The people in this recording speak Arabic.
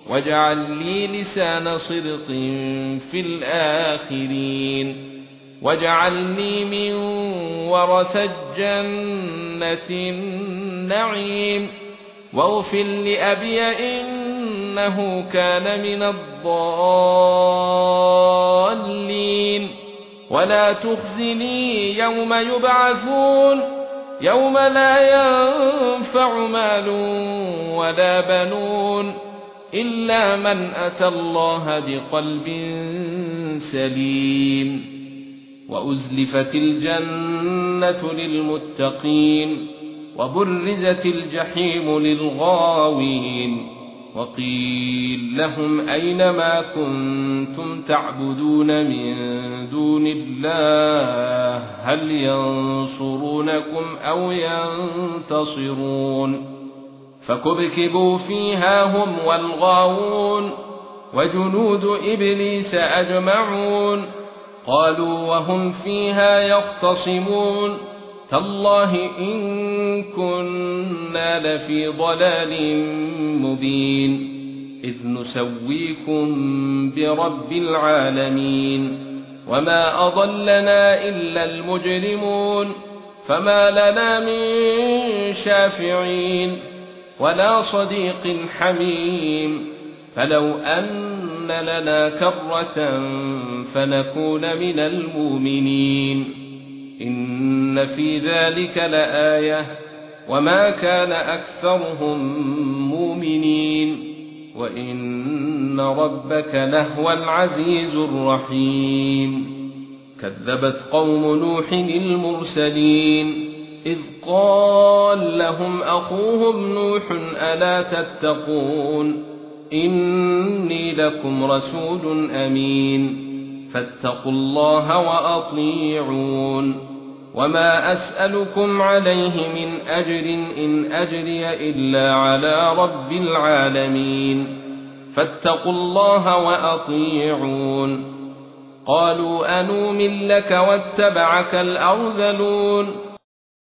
واجعل لي لسان صدق في الآخرين واجعلني من ورثة جنة النعيم واغفر لأبي إنه كان من الضالين ولا تخزني يوم يبعثون يوم لا ينفع مال ولا بنون إلا من أتى الله بقلب سليم وأزلفت الجنة للمتقين وبرزت الجحيم للغاوين وقيل لهم أين ما كنتم تعبدون من دون الله هل ينصرونكم أو ينتصرون فكبكبوا فيها هم والغاوون وجنود إبليس أجمعون قالوا وهم فيها يختصمون تالله إن كنا لفي ضلال مبين إذ نسويكم برب العالمين وما أضلنا إلا المجرمون فما لنا من شافعين ولا صديق حميم فلو أن لنا كرة فنكون من المؤمنين إن في ذلك لآية وما كان أكثرهم مؤمنين وإن ربك لهو العزيز الرحيم كذبت قوم نوح المرسلين إذ قال لهم أخوهم نوح ألا تتقون إني لكم رسول أمين فاتقوا الله وأطيعون وما أسألكم عليه من أجر إن أجري إلا على رب العالمين فاتقوا الله وأطيعون قالوا أنؤمن لك واتبعك الأرذلون